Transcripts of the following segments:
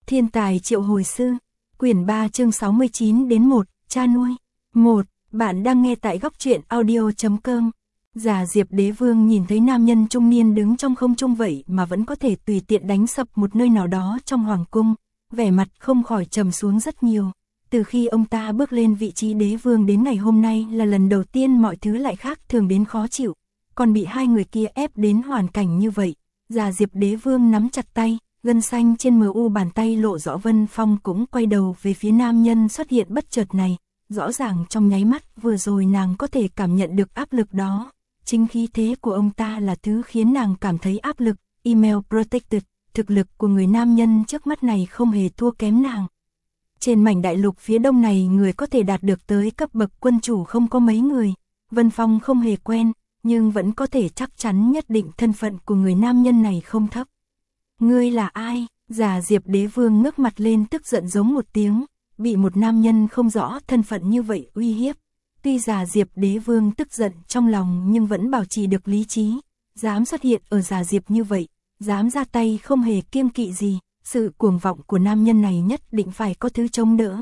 Thiên tài triệu hồi sư, quyển 3 chương 69 đến 1, cha nuôi. 1. Bạn đang nghe tại góc truyện audio.com. Già Diệp Đế Vương nhìn thấy nam nhân trung niên đứng trong không trung vậy mà vẫn có thể tùy tiện đánh sập một nơi nào đó trong hoàng cung, vẻ mặt không khỏi trầm xuống rất nhiều. Từ khi ông ta bước lên vị trí đế vương đến ngày hôm nay là lần đầu tiên mọi thứ lại khác thường đến khó chịu, còn bị hai người kia ép đến hoàn cảnh như vậy. Già Diệp Đế Vương nắm chặt tay, gân xanh trên mu bàn tay lộ rõ. Vân Phong cũng quay đầu về phía nam nhân xuất hiện bất chợt này, rõ ràng trong nháy mắt vừa rồi nàng có thể cảm nhận được áp lực đó. Chính khí thế của ông ta là thứ khiến nàng cảm thấy áp lực. Email Protected, thực lực của người nam nhân trước mắt này không hề thua kém nàng. Trên mảnh đại lục phía đông này người có thể đạt được tới cấp bậc quân chủ không có mấy người. Vân Phong không hề quen, nhưng vẫn có thể chắc chắn nhất định thân phận của người nam nhân này không thấp. Ngươi là ai? Già Diệp Đế Vương ngước mặt lên tức giận giống một tiếng, bị một nam nhân không rõ thân phận như vậy uy hiếp. Tuy Già Diệp Đế Vương tức giận trong lòng nhưng vẫn bảo trì được lý trí, dám xuất hiện ở Già Diệp như vậy, dám ra tay không hề kiêng kỵ gì, sự cuồng vọng của nam nhân này nhất định phải có thứ chống đỡ.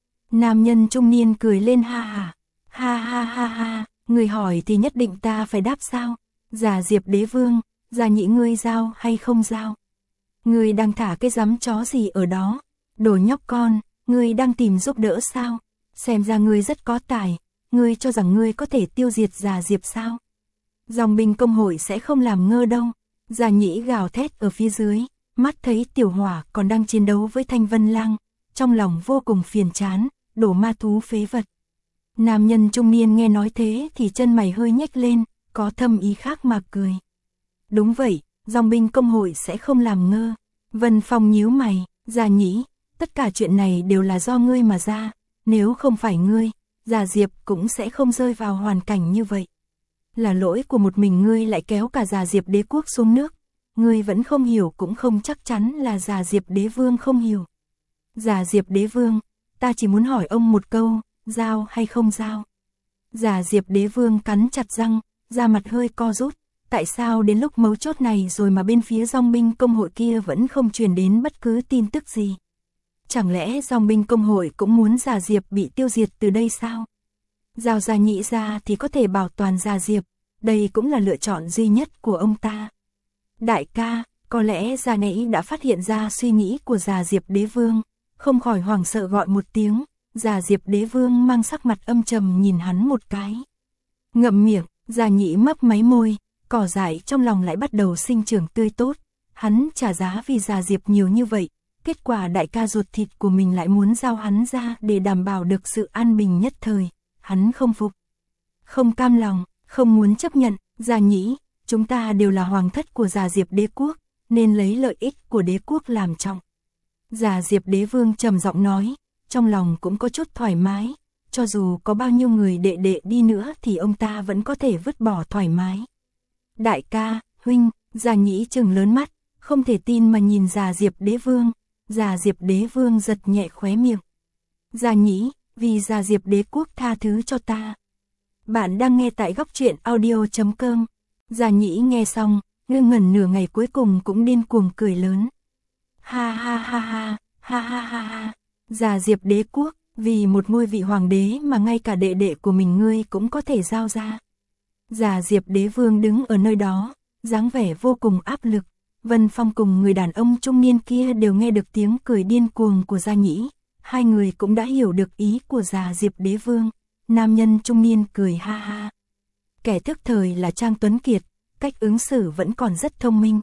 Nam nhân trung niên cười lên ha ha, ha ha ha ha, người hỏi thì nhất định ta phải đáp sao? Già Diệp Đế Vương, Già Nhĩ ngươi giao hay không giao? Ngươi đang thả cái giấm chó gì ở đó? Đồ nhóc con, ngươi đang tìm giúp đỡ sao? Xem ra ngươi rất có tài, ngươi cho rằng ngươi có thể tiêu diệt Già Diệp sao? Dòng binh công hội sẽ không làm ngơ đâu. Già Nhĩ gào thét ở phía dưới, mắt thấy Tiểu Hỏa còn đang chiến đấu với Thanh Vân Lang, trong lòng vô cùng phiền chán, đổ ma thú phế vật. Nam nhân trung niên nghe nói thế thì chân mày hơi nhếch lên, có thâm ý khác mà cười. Đúng vậy, dòng binh công hội sẽ không làm ngơ. Vân Phong nhíu mày, Già Nhĩ, tất cả chuyện này đều là do ngươi mà ra, nếu không phải ngươi, Già Diệp cũng sẽ không rơi vào hoàn cảnh như vậy. Là lỗi của một mình ngươi lại kéo cả Già Diệp Đế quốc xuống nước, ngươi vẫn không hiểu cũng không chắc chắn là Già Diệp Đế Vương không hiểu. Già Diệp Đế Vương, ta chỉ muốn hỏi ông một câu, giao hay không giao? Già Diệp Đế Vương cắn chặt răng, da mặt hơi co rút. Tại sao đến lúc mấu chốt này rồi mà bên phía dòng binh công hội kia vẫn không truyền đến bất cứ tin tức gì? Chẳng lẽ dòng binh công hội cũng muốn Già Diệp bị tiêu diệt từ đây sao? Giao Già Nhĩ ra thì có thể bảo toàn Già Diệp, đây cũng là lựa chọn duy nhất của ông ta. Đại ca, có lẽ Già Nhĩ đã phát hiện ra suy nghĩ của Già Diệp Đế Vương, không khỏi hoảng sợ gọi một tiếng. Già Diệp Đế Vương mang sắc mặt âm trầm nhìn hắn một cái. Ngậm miệng, Già Nhĩ mấp máy môi, cỏ dại trong lòng lại bắt đầu sinh trưởng tươi tốt. Hắn trả giá vì Già Diệp nhiều như vậy, kết quả đại ca ruột thịt của mình lại muốn giao hắn ra để đảm bảo được sự an bình nhất thời. Hắn không phục, không cam lòng, không muốn chấp nhận. Già Nhĩ, chúng ta đều là hoàng thất của Già Diệp Đế quốc, nên lấy lợi ích của đế quốc làm trọng. Già Diệp Đế Vương trầm giọng nói, trong lòng cũng có chút thoải mái, cho dù có bao nhiêu người đệ đệ đi nữa thì ông ta vẫn có thể vứt bỏ thoải mái. Đại ca, huynh, Già Nhĩ trừng lớn mắt, không thể tin mà nhìn Già Diệp Đế Vương. Già Diệp Đế Vương giật nhẹ khóe miệng. Già Nhĩ, vì Già Diệp Đế quốc tha thứ cho ta. Bạn đang nghe tại góc truyện audio.com. Già Nhĩ nghe xong, ngơ ngẩn nửa ngày cuối cùng cũng điên cuồng cười lớn. Ha ha ha ha, ha ha ha ha. Già Diệp Đế quốc, vì một ngôi vị hoàng đế mà ngay cả đệ đệ của mình ngươi cũng có thể giao ra. Già Diệp Đế Vương đứng ở nơi đó, dáng vẻ vô cùng áp lực. Vân Phong cùng người đàn ông trung niên kia đều nghe được tiếng cười điên cuồng của Già Nhĩ. Hai người cũng đã hiểu được ý của Già Diệp Đế Vương. Nam nhân trung niên cười ha ha. Kẻ thức thời là Trang Tuấn Kiệt, cách ứng xử vẫn còn rất thông minh.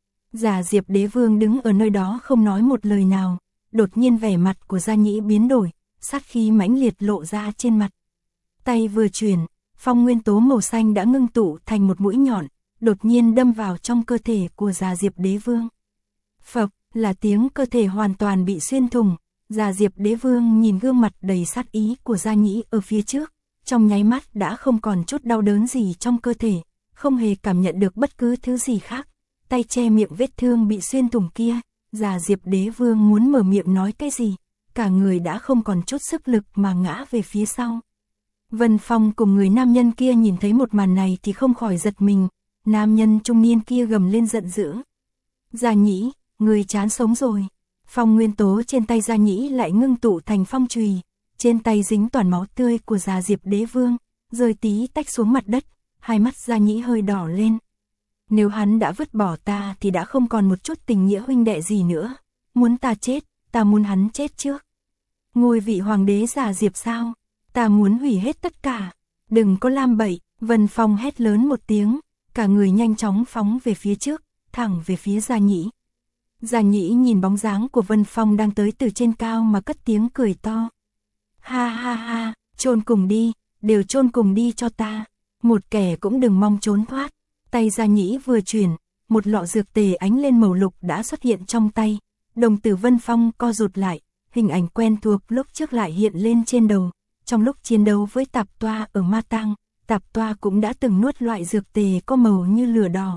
Già Diệp Đế Vương đứng ở nơi đó không nói một lời nào. Đột nhiên vẻ mặt của Già Nhĩ biến đổi, sát khí mãnh liệt lộ ra trên mặt. Tay vừa chuyển, phong nguyên tố màu xanh đã ngưng tụ thành một mũi nhọn, đột nhiên đâm vào trong cơ thể của Già Diệp Đế Vương. Phập, là tiếng cơ thể hoàn toàn bị xuyên thủng. Già Diệp Đế Vương nhìn gương mặt đầy sát ý của Già Nhĩ ở phía trước, trong nháy mắt đã không còn chút đau đớn gì trong cơ thể, không hề cảm nhận được bất cứ thứ gì khác. Tay che miệng vết thương bị xuyên thủng kia, Già Diệp Đế Vương muốn mở miệng nói cái gì, cả người đã không còn chút sức lực mà ngã về phía sau. Vân Phong cùng người nam nhân kia nhìn thấy một màn này thì không khỏi giật mình. Nam nhân trung niên kia gầm lên giận dữ. Già Nhĩ, người chán sống rồi. Phong nguyên tố trên tay Gia Nhĩ lại ngưng tụ thành phong chùy, trên tay dính toàn máu tươi của Già Diệp Đế Vương, rơi tí tách xuống mặt đất, hai mắt Gia Nhĩ hơi đỏ lên. Nếu hắn đã vứt bỏ ta thì đã không còn một chút tình nghĩa huynh đệ gì nữa, muốn ta chết, ta muốn hắn chết trước. Ngôi vị hoàng đế Già Diệp sao? Ta muốn hủy hết tất cả. Đừng có làm bậy, Vân Phong hét lớn một tiếng, cả người nhanh chóng phóng về phía trước, thẳng về phía Gia Nhĩ. Gia Nhĩ nhìn bóng dáng của Vân Phong đang tới từ trên cao mà cất tiếng cười to. Ha ha ha, chôn cùng đi, đều chôn cùng đi cho ta, một kẻ cũng đừng mong trốn thoát. Tay Gia Nhĩ vừa chuyển, một lọ dược tề ánh lên màu lục đã xuất hiện trong tay, đồng tử Vân Phong co rụt lại, hình ảnh quen thuộc lúc trước lại hiện lên trên đầu. Trong lúc chiến đấu với Tạp Toa ở Ma Tang, Tạp Toa cũng đã từng nuốt loại dược tề có màu như lửa đỏ.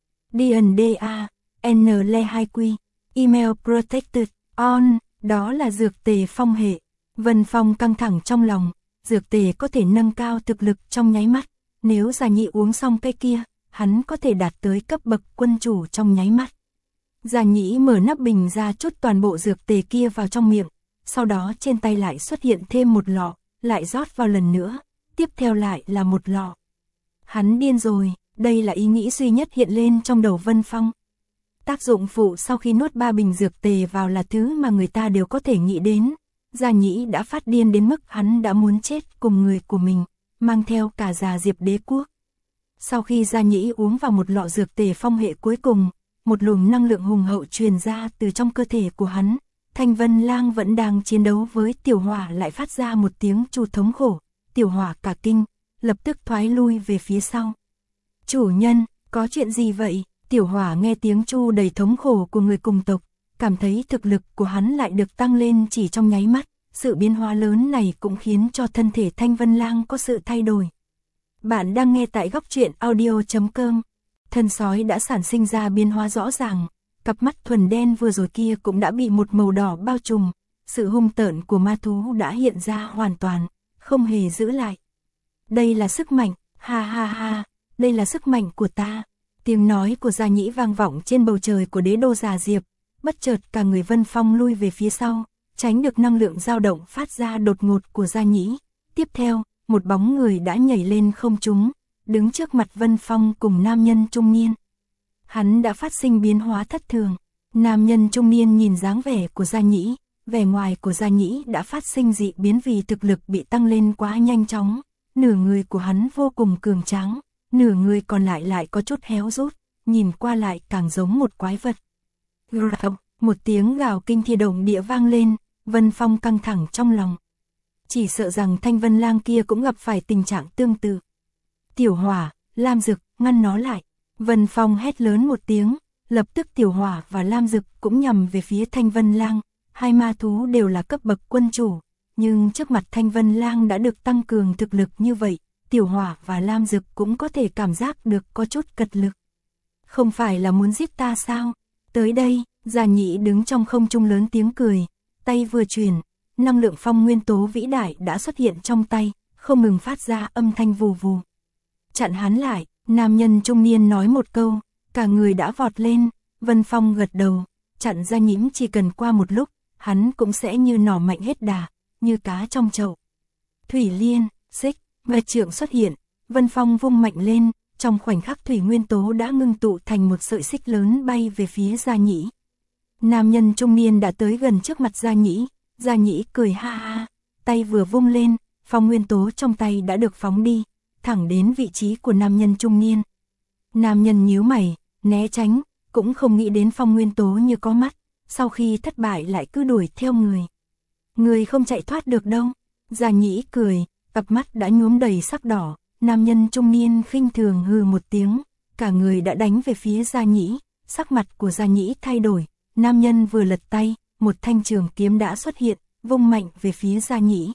DNA, N2Q, Email Protected, On, đó là dược tề phong hệ. Vân Phong căng thẳng trong lòng, dược tề có thể nâng cao thực lực trong nháy mắt, nếu Gia Nhĩ uống xong cái kia, hắn có thể đạt tới cấp bậc quân chủ trong nháy mắt. Gia Nhĩ mở nắp bình ra chút toàn bộ dược tề kia vào trong miệng, sau đó trên tay lại xuất hiện thêm một lọ, lại rót vào lần nữa, tiếp theo lại là một lọ. Hắn điên rồi, đây là ý nghĩ duy nhất hiện lên trong đầu Vân Phong. Tác dụng phụ sau khi nuốt 3 bình dược tề vào là thứ mà người ta đều có thể nghĩ đến. Gia Nhĩ đã phát điên đến mức hắn đã muốn chết cùng người của mình, mang theo cả Già Diệp Đế quốc. Sau khi Gia Nhĩ uống vào một lọ dược tề phong hệ cuối cùng, một luồng năng lượng hùng hậu truyền ra từ trong cơ thể của hắn. Thanh Vân Lang vẫn đang chiến đấu với Tiểu Hỏa lại phát ra một tiếng chu thống khổ, Tiểu Hỏa cả kinh, lập tức thoái lui về phía sau. Chủ nhân, có chuyện gì vậy? Tiểu Hỏa nghe tiếng chu đầy thống khổ của người cùng tộc, cảm thấy thực lực của hắn lại được tăng lên chỉ trong nháy mắt, sự biến hóa lớn này cũng khiến cho thân thể Thanh Vân Lang có sự thay đổi. Bạn đang nghe tại góc truyện audio.com. Thân sói đã sản sinh ra biến hóa rõ ràng, cặp mắt thuần đen vừa rồi kia cũng đã bị một màu đỏ bao trùm, sự hung tợn của ma thú đã hiện ra hoàn toàn, không hề giữ lại. Đây là sức mạnh, ha ha ha, đây là sức mạnh của ta. Tiếng nói của Gia Nhĩ vang vọng trên bầu trời của đế đô Già Diệp, bất chợt cả người Vân Phong lui về phía sau, tránh được năng lượng dao động phát ra đột ngột của Gia Nhĩ. Tiếp theo, một bóng người đã nhảy lên không trung, đứng trước mặt Vân Phong cùng nam nhân trung niên. Hắn đã phát sinh biến hóa thất thường. Nam nhân trung niên nhìn dáng vẻ của Gia Nhĩ, vẻ ngoài của Gia Nhĩ đã phát sinh dị biến vì thực lực bị tăng lên quá nhanh chóng. Nửa người của hắn vô cùng cường tráng, nửa người còn lại lại có chút héo rút, nhìn qua lại càng giống một quái vật. Một tiếng gào kinh thiên động địa vang lên, Vân Phong căng thẳng trong lòng. Chỉ sợ rằng Thanh Vân Lang kia cũng gặp phải tình trạng tương tự. Tiểu Hỏa, Lam Dực, ngăn nó lại. Vân Phong hét lớn một tiếng, lập tức Tiểu Hỏa và Lam Dực cũng nhằm về phía Thanh Vân Lang. Hai ma thú đều là cấp bậc quân chủ, nhưng trước mặt Thanh Vân Lang đã được tăng cường thực lực như vậy, Tiểu Hỏa và Lam Dực cũng có thể cảm giác được có chút cật lực. Không phải là muốn giết ta sao? Tới đây, Gia Nhĩ đứng trong không trung lớn tiếng cười, tay vừa chuyển, năng lượng phong nguyên tố vĩ đại đã xuất hiện trong tay, không ngừng phát ra âm thanh vù vù. Chặn hắn lại, nam nhân trung niên nói một câu, cả người đã vọt lên. Vân Phong gật đầu, chặn Gia Nhĩ chỉ cần qua một lúc, hắn cũng sẽ như nỏ mạnh hết đà, như cá trong chậu. Thủy Liên, xích, và trượng xuất hiện, Vân Phong vung mạnh lên, trong khoảnh khắc thủy nguyên tố đã ngưng tụ thành một sợi xích lớn bay về phía Gia Nhĩ. Nam nhân trung niên đã tới gần trước mặt Gia Nhĩ cười ha ha, tay vừa vung lên, phong nguyên tố trong tay đã được phóng đi, thẳng đến vị trí của nam nhân trung niên. Nam nhân nhíu mày, né tránh, cũng không nghĩ đến phong nguyên tố như có mắt, sau khi thất bại lại cứ đuổi theo người. Người không chạy thoát được đâu. Gia Nhĩ cười, cặp mắt đã nhuốm đầy sắc đỏ, nam nhân trung niên khinh thường hừ một tiếng, cả người đã đánh về phía Gia Nhĩ, sắc mặt của Gia Nhĩ thay đổi, nam nhân vừa lật tay, một thanh trường kiếm đã xuất hiện, vung mạnh về phía Gia Nhĩ.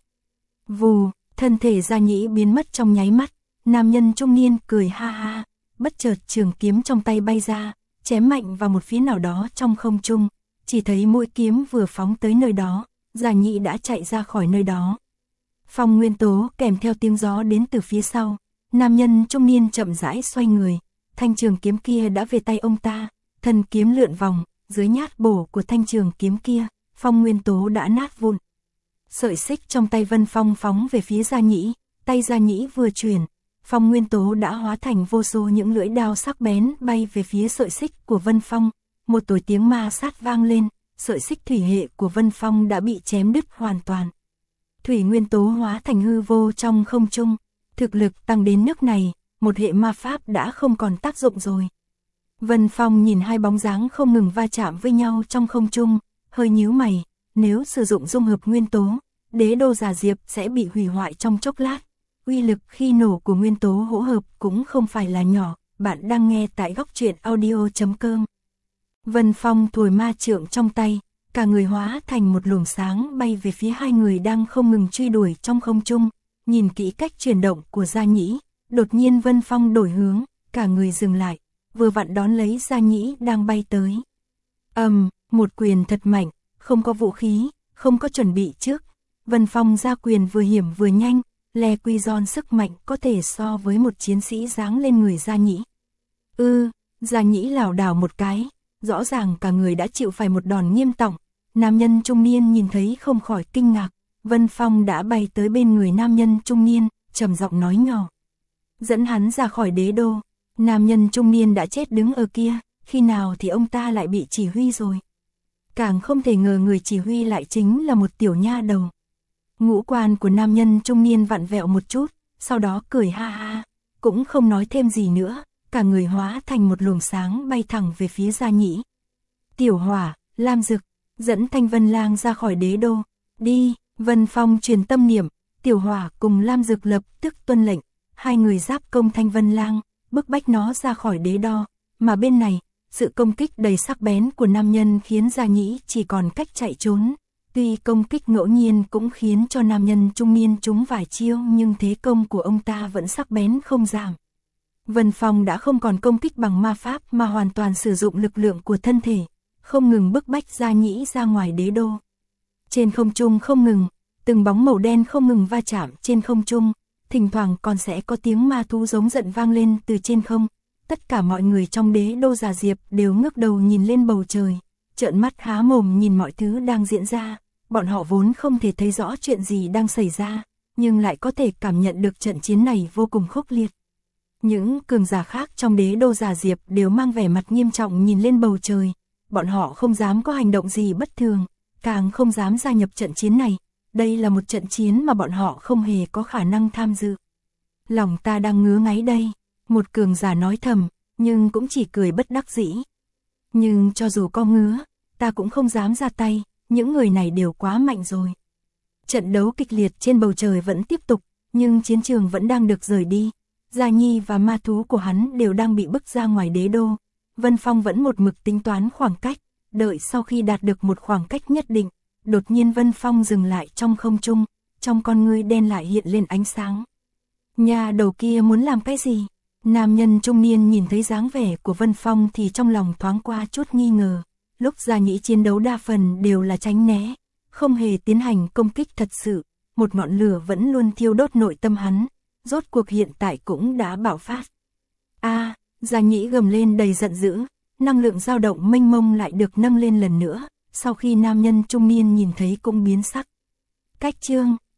Vù, thân thể Gia Nhĩ biến mất trong nháy mắt, nam nhân trung niên cười ha ha, bất chợt trường kiếm trong tay bay ra, chém mạnh vào một phía nào đó trong không trung, chỉ thấy mũi kiếm vừa phóng tới nơi đó, Gia Nhĩ đã chạy ra khỏi nơi đó. Phong nguyên tố kèm theo tiếng gió đến từ phía sau, nam nhân trung niên chậm rãi xoay người, thanh trường kiếm kia đã về tay ông ta, thân kiếm lượn vòng, dưới nhát bổ của thanh trường kiếm kia, phong nguyên tố đã nát vụn. Sợi xích trong tay Vân Phong phóng về phía Gia Nhĩ, tay Gia Nhĩ vừa chuyển, phong nguyên tố đã hóa thành vô số những lưỡi đao sắc bén bay về phía sợi xích của Vân Phong, một tối tiếng ma sát vang lên, sợi xích thủy hệ của Vân Phong đã bị chém đứt hoàn toàn. Thủy nguyên tố hóa thành hư vô trong không trung, thực lực tăng đến nước này, một hệ ma pháp đã không còn tác dụng rồi. Vân Phong nhìn hai bóng dáng không ngừng va chạm với nhau trong không trung, hơi nhíu mày, nếu sử dụng dung hợp nguyên tố, đế đô Già Diệp sẽ bị hủy hoại trong chốc lát. Uy lực khi nổ của nguyên tố hỗn hợp cũng không phải là nhỏ, bạn đang nghe tại góc truyện audio.com. Vân Phong thổi ma trượng trong tay, cả người hóa thành một luồng sáng bay về phía hai người đang không ngừng truy đuổi trong không trung, nhìn kỹ cách chuyển động của Gia Nhĩ, đột nhiên Vân Phong đổi hướng, cả người dừng lại, vừa vặn đón lấy Gia Nhĩ đang bay tới. Một quyền thật mạnh, không có vũ khí, không có chuẩn bị trước, Vân Phong ra quyền vừa hiểm vừa nhanh, Le Quy Giòn sức mạnh có thể so với một chiến sĩ giáng lên người Gia Nhĩ. Gia Nhĩ lảo đảo một cái, rõ ràng cả người đã chịu phải một đòn nghiêm trọng. Nam nhân trung niên nhìn thấy không khỏi kinh ngạc, Vân Phong đã bay tới bên người nam nhân trung niên, trầm giọng nói nhỏ. Dẫn hắn ra khỏi đế đô, nam nhân trung niên đã chết đứng ở kia, khi nào thì ông ta lại bị chỉ huy rồi. Càng không thể ngờ người chỉ huy lại chính là một tiểu nha đầu. Ngũ quan của nam nhân trung niên vặn vẹo một chút, sau đó cười ha ha, cũng không nói thêm gì nữa, cả người hóa thành một luồng sáng bay thẳng về phía Gia Nhĩ. Tiểu Hỏa, Lam Dực, dẫn Thanh Vân Lang ra khỏi đế đô, đi, Vân Phong truyền tâm niệm, Tiểu Hỏa cùng Lam Dực lập tức tuân lệnh, hai người giáp công Thanh Vân Lang, bức bách nó ra khỏi đế đô, mà bên này, sự công kích đầy sắc bén của nam nhân khiến Gia Nhĩ chỉ còn cách chạy trốn. Tuy công kích ngẫu nhiên cũng khiến cho nam nhân trung niên trúng vài chiêu nhưng thế công của ông ta vẫn sắc bén không giảm. Vân Phong đã không còn công kích bằng ma pháp mà hoàn toàn sử dụng lực lượng của thân thể, không ngừng bức bách Gia Nhĩ ra ngoài đế đô. Trên không trung không ngừng, từng bóng màu đen không ngừng va chạm trên không trung, thỉnh thoảng còn sẽ có tiếng ma thú giống giận vang lên từ trên không. Tất cả mọi người trong đế đô Già Diệp đều ngước đầu nhìn lên bầu trời, trợn mắt há mồm nhìn mọi thứ đang diễn ra. Bọn họ vốn không thể thấy rõ chuyện gì đang xảy ra, nhưng lại có thể cảm nhận được trận chiến này vô cùng khốc liệt. Những cường giả khác trong đế đô Già Diệp đều mang vẻ mặt nghiêm trọng nhìn lên bầu trời, bọn họ không dám có hành động gì bất thường, càng không dám gia nhập trận chiến này, đây là một trận chiến mà bọn họ không hề có khả năng tham dự. Lòng ta đang ngứa ngáy đây, một cường giả nói thầm, nhưng cũng chỉ cười bất đắc dĩ. Nhưng cho dù có ngứa, ta cũng không dám ra tay. Những người này đều quá mạnh rồi. Trận đấu kịch liệt trên bầu trời vẫn tiếp tục, nhưng chiến trường vẫn đang được rời đi. Gia Nhi và ma thú của hắn đều đang bị bức ra ngoài đế đô. Vân Phong vẫn một mực tính toán khoảng cách, đợi sau khi đạt được một khoảng cách nhất định, đột nhiên Vân Phong dừng lại trong không trung, trong con ngươi đen lại hiện lên ánh sáng. Nhà đầu kia muốn làm cái gì? Nam nhân trung niên nhìn thấy dáng vẻ của Vân Phong thì trong lòng thoáng qua chút nghi ngờ. Lúc Gia Nhĩ chiến đấu đa phần đều là tránh né, không hề tiến hành công kích thật sự, một ngọn lửa vẫn luôn thiêu đốt nội tâm hắn, rốt cuộc hiện tại cũng đã bạo phát. Gia Nhĩ gầm lên đầy giận dữ, năng lượng dao động mênh mông lại được nâng lên lần nữa, sau khi nam nhân trung niên nhìn thấy cũng biến sắc. Cách chương